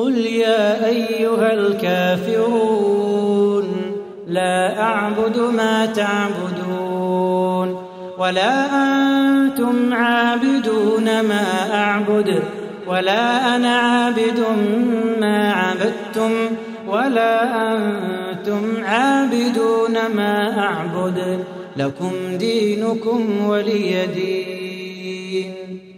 قل يا أيها الكافرون لا أعبد ما تعبدون ولا أنتم عابدون ما أعبد ولا أنا عابد ما عبدتم ولا أنتم عابدون ما أعبد لكم دينكم ولي دين.